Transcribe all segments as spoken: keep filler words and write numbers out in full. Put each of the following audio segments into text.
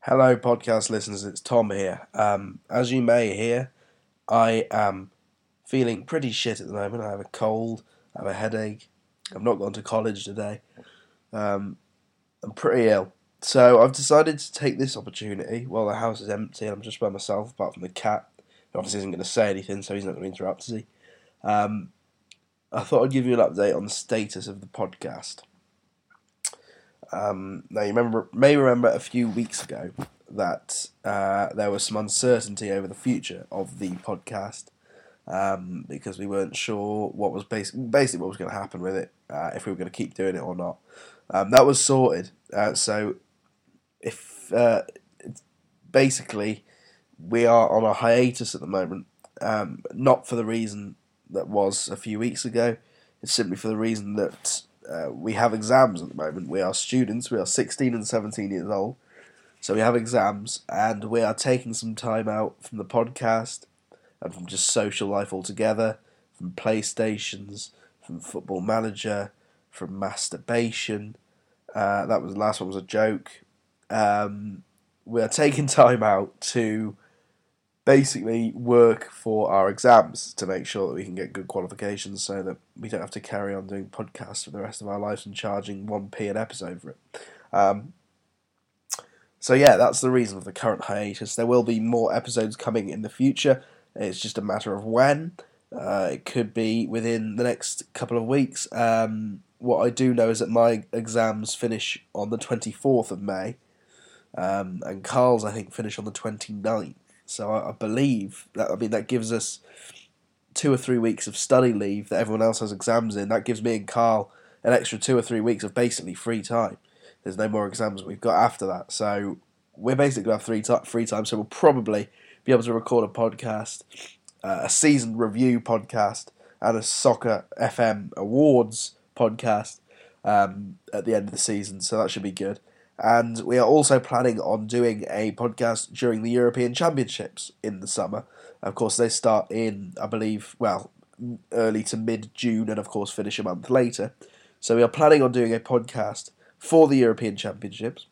Hello, podcast listeners. It's Tom here. Um, as you may hear, I am feeling pretty shit at the moment. I have a cold, I have a headache. I've not gone to college today. Um, I'm pretty ill. So I've decided to take this opportunity while the house is empty and I'm just by myself, apart from the cat, who obviously isn't going to say anything, so he's not going to interrupt, is he? Um, I thought I'd give you an update on the status of the podcast. Um, now, you remember, may remember a few weeks ago that uh, there was some uncertainty over the future of the podcast um, because we weren't sure what was basic, basically what was going to happen with it, uh, if we were going to keep doing it or not. Um, that was sorted. Uh, so, if uh, basically we are on a hiatus at the moment, um, not for the reason that was a few weeks ago. It's simply for the reason that Uh, we have exams at the moment. We are students. We are sixteen and seventeen years old. So we have exams, and we are taking some time out from the podcast and from just social life altogether, from PlayStations, from Football Manager, from masturbation. Uh, that was the last one was a joke. Um, we are taking time out to basically work for our exams to make sure that we can get good qualifications so that we don't have to carry on doing podcasts for the rest of our lives and charging one p an episode for it. Um, so yeah, that's the reason for the current hiatus. There will be more episodes coming in the future. It's just a matter of when. Uh, it could be within the next couple of weeks. Um, what I do know is that my exams finish on the twenty-fourth of May, um, and Carl's, I think, finish on the twenty-ninth. So I, I believe that I mean that gives us two or three weeks of study leave that everyone else has exams in. That gives me and Carl an extra two or three weeks of basically free time. There's no more exams we've got after that, so we're basically going to have free, t- free time. So we'll probably be able to record a podcast, uh, a season review podcast, and a Soccer F M Awards podcast um, at the end of the season. So that should be good. And we are also planning on doing a podcast during the European Championships in the summer. Of course, they start in, I believe, well, early to mid-June and, of course, finish a month later. So we are planning on doing a podcast for the European Championships.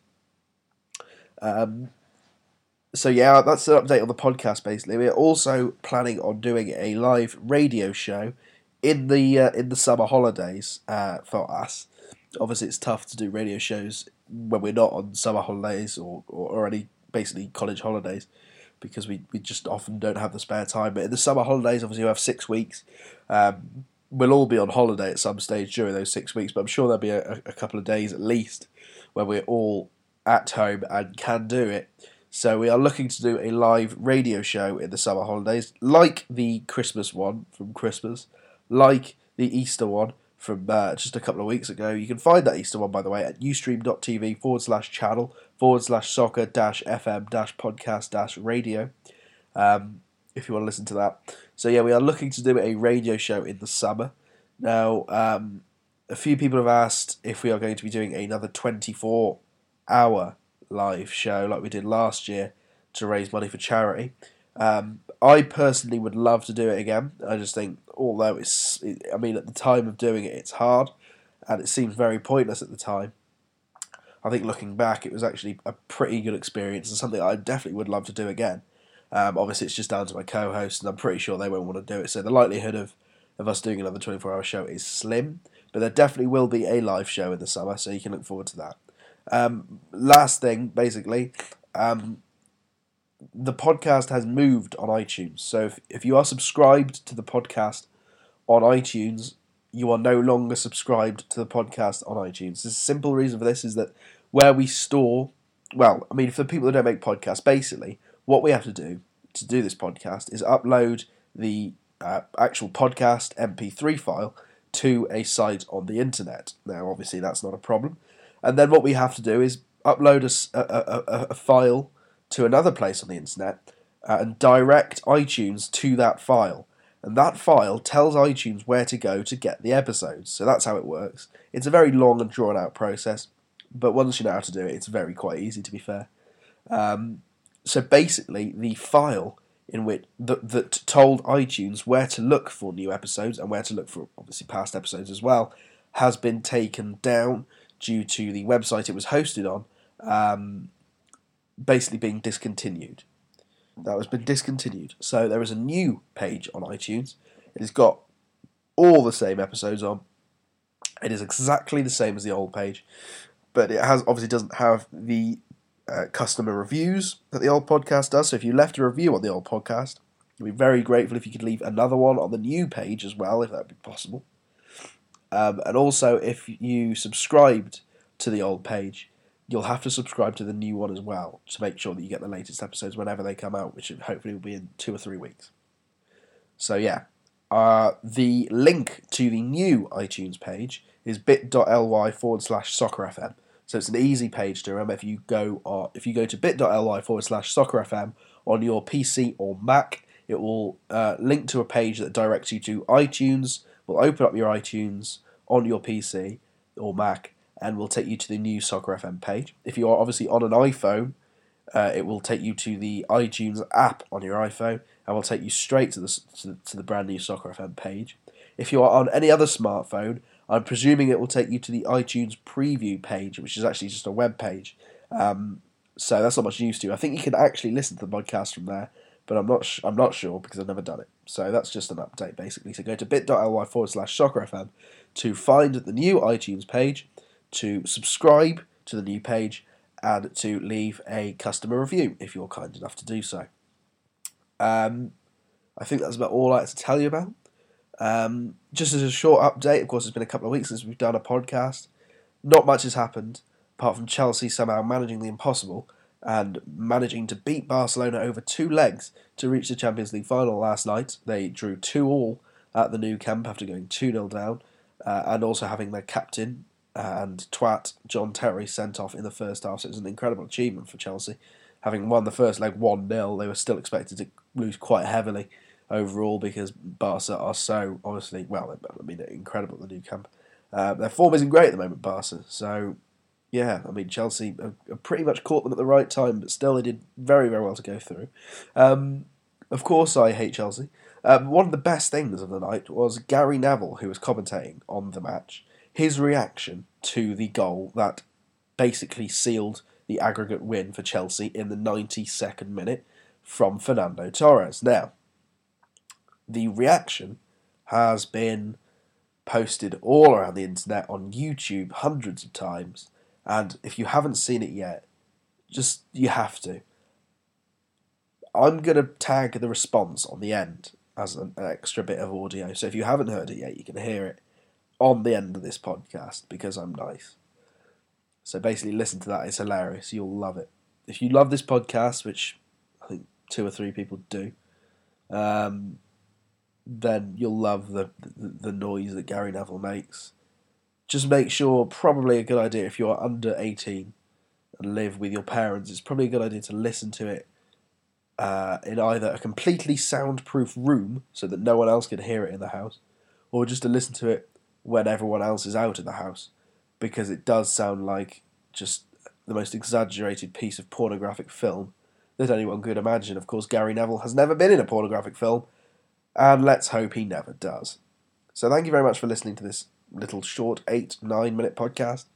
Um, so, yeah, that's an update on the podcast, basically. We are also planning on doing a live radio show in the uh, in the summer holidays uh, for us. Obviously, it's tough to do radio shows when we're not on summer holidays or, or, or any basically college holidays because we, we just often don't have the spare time. But in the summer holidays, obviously, we have six weeks. Um, we'll all be on holiday at some stage during those six weeks, but I'm sure there'll be a, a couple of days at least where we're all at home and can do it. So we are looking to do a live radio show in the summer holidays, like the Christmas one from Christmas, like the Easter one from uh, just a couple of weeks ago. You can find that Easter one, by the way, at ustream.tv forward slash channel forward slash soccer dash fm dash podcast dash radio, um, if you want to listen to that. So yeah, we are looking to do a radio show in the summer. Now, um, a few people have asked if we are going to be doing another twenty-four hour live show like we did last year to raise money for charity. Um, I personally would love to do it again. I just think, although it's, it, I mean, at the time of doing it, it's hard, and it seems very pointless at the time. I think looking back, it was actually a pretty good experience and something I definitely would love to do again. Um, obviously, it's just down to my co-host, and I'm pretty sure they won't want to do it. So the likelihood of, of us doing another twenty-four hour show is slim, but there definitely will be a live show in the summer, so you can look forward to that. Um, last thing, basically, um, the podcast has moved on iTunes. So if, if you are subscribed to the podcast on iTunes, you are no longer subscribed to the podcast on iTunes. The simple reason for this is that where we store, well, I mean, for the people that don't make podcasts, basically, what we have to do to do this podcast is upload the uh, actual podcast M P three file to a site on the internet. Now, obviously, that's not a problem. And then what we have to do is upload a, a, a, a file to another place on the internet uh, and direct iTunes to that file. And that file tells iTunes where to go to get the episodes. So that's how it works. It's a very long and drawn out process, but once you know how to do it, it's very quite easy, to be fair. Um, so basically, the file in which that, that told iTunes where to look for new episodes and where to look for obviously past episodes as well has been taken down due to the website it was hosted on um, basically being discontinued. That has been discontinued. So there is a new page on iTunes. It has got all the same episodes on. It is exactly the same as the old page, but it has obviously doesn't have the uh, customer reviews that the old podcast does. So if you left a review on the old podcast, I'd be very grateful if you could leave another one on the new page as well, if that would be possible. Um, and also, if you subscribed to the old page, you'll have to subscribe to the new one as well to make sure that you get the latest episodes whenever they come out, which hopefully will be in two or three weeks. So yeah, uh, the link to the new iTunes page is bit.ly forward slash soccerfm. So it's an easy page to remember. If you go uh, if you go to bit.ly forward slash soccerfm on your P C or Mac, it will uh, link to a page that directs you to iTunes. Will open up your iTunes on your P C or Mac, and will take you to the new Soccer F M page. If you are obviously on an iPhone, uh, it will take you to the iTunes app on your iPhone, and will take you straight to the to, to the brand new Soccer F M page. If you are on any other smartphone, I'm presuming it will take you to the iTunes preview page, which is actually just a web page. Um, so that's not much use to you. I think you can actually listen to the podcast from there, but I'm not sh- I'm not sure because I've never done it. So that's just an update basically. So go to bit.ly forward slash soccerfm to find the new iTunes page, to subscribe to the new page, and to leave a customer review if you're kind enough to do so. Um, I think that's about all I have to tell you about. Um, just as a short update, of course, it's been a couple of weeks since we've done a podcast. Not much has happened, apart from Chelsea somehow managing the impossible and managing to beat Barcelona over two legs to reach the Champions League final last night. They drew two all at the Nou Camp after going two nil down, uh, and also having their captain and twat John Terry sent off in the first half. So it was an incredible achievement for Chelsea. Having won the first leg one nil, they were still expected to lose quite heavily overall because Barca are so, honestly, well, I mean, incredible at the Nou Camp. Uh, their form isn't great at the moment, Barca. So, yeah, I mean, Chelsea have pretty much caught them at the right time, but still they did very, very well to go through. Um, of course, I hate Chelsea. Um, one of the best things of the night was Gary Neville, who was commentating on the match, his reaction to the goal that basically sealed the aggregate win for Chelsea in the ninety-second minute from Fernando Torres. Now, the reaction has been posted all around the internet on YouTube hundreds of times, and if you haven't seen it yet, just you have to. I'm going to tag the response on the end as an, an extra bit of audio, so if you haven't heard it yet, you can hear it on the end of this podcast because I'm nice. So basically listen to that, it's hilarious, you'll love it. If you love this podcast, which I think two or three people do, um, then you'll love the, the the noise that Gary Neville makes. Just make sure, probably a good idea if you're under eighteen and live with your parents, it's probably a good idea to listen to it uh, in either a completely soundproof room so that no one else can hear it in the house, or just to listen to it when everyone else is out of the house, because it does sound like just the most exaggerated piece of pornographic film that anyone could imagine. Of course, Gary Neville has never been in a pornographic film, and let's hope he never does. So thank you very much for listening to this little short eight, nine minute podcast.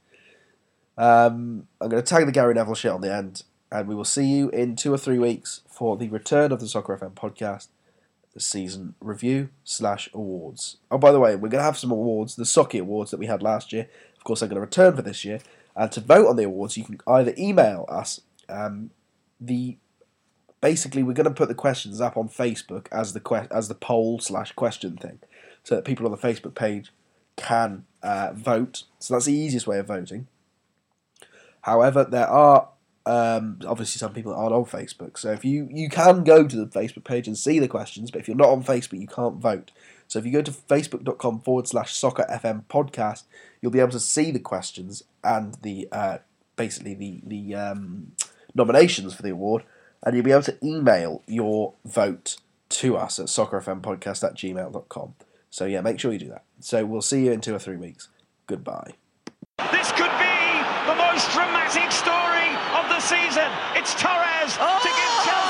Um, I'm going to tag the Gary Neville shit on the end, and we will see you in two or three weeks for the return of the Soccer F M podcast, the season review slash awards. Oh, by the way, we're going to have some awards, the Socky Awards that we had last year. Of course, they're going to return for this year. And to vote on the awards, you can either email us um, the... Basically, we're going to put the questions up on Facebook as the que- as the poll slash question thing, so that people on the Facebook page can uh, vote. So that's the easiest way of voting. However, there are um, obviously some people that aren't on Facebook, so if you you can go to the Facebook page and see the questions, but if you're not on Facebook, you can't vote. So if you go to facebook.com forward slash soccer FM podcast, you'll be able to see the questions and the uh, basically the the um, nominations for the award. And you'll be able to email your vote to us at soccerfmpodcast at gmail dot com. So yeah, make sure you do that. So we'll see you in two or three weeks. Goodbye. This could be the most dramatic story of the season. It's Torres oh! to give Chelsea